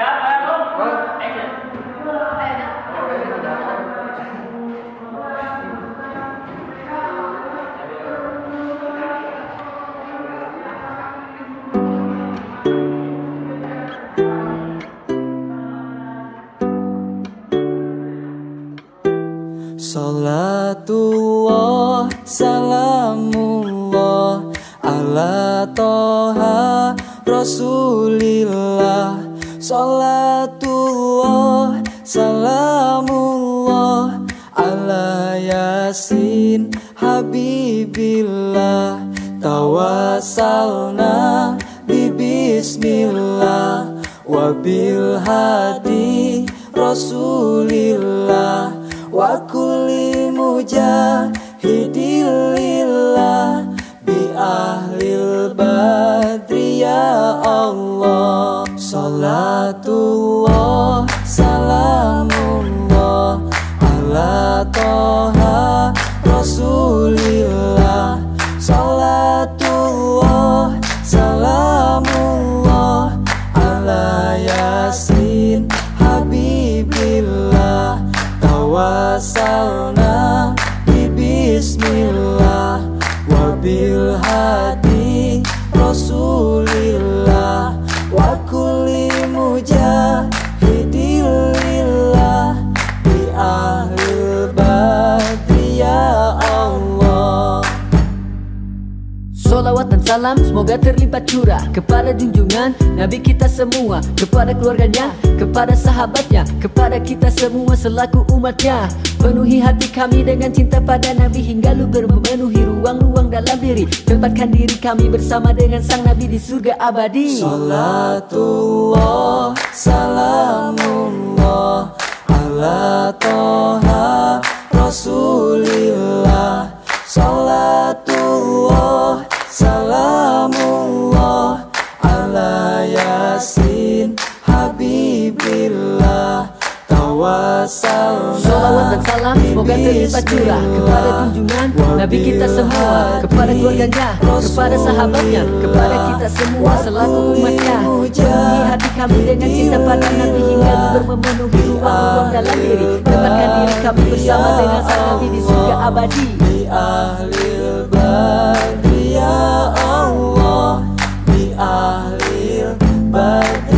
Salatullah, salamullah ala toha rasulillah. Salatullah, salamullah ala yasin habibillah. Tawassalna bismillah wa bil hadi rasulillah wa kulli mujahidilillah bi ahlil badri ya Allah. Salatullah, salamullah ala toha rasulillah. Salatullah, salamullah ala yasin habibillah. Tawassalna bismillah wa bil hadi rasulillah wa kulli mujahidilillah bi ahlil badri ya Allah. Sholawat dan salam semoga terlipat curah kepada junjungan Nabi kita semua, kepada keluarganya, kepada sahabatnya, kepada kita semua selaku umatnya. Penuhi hati kami dengan cinta pada Nabi hingga luber memenuhi ruang-ruang dalam diri. Tempatkan diri kami bersama dengan sang Nabi di surga abadi. Salatullah, salamullah ala toha rasulillah. Salatullah, salamullah ala yasin habibillah. Tawassalna. Sholawat dan salam semoga terlipat curah kepada junjungan Nabi kita semua, kepada keluarganya, kepada sahabatnya, kepada kita semua selaku umatnya. Penuhi hati kami dengan cinta pada Nabi hingga luber memenuhi ruang-ruang dalam diri. Tempatkan diri kami bersama dengan sang Nabi di surga abadi. Bi ahlil badri ya Allah, bi ahlil badri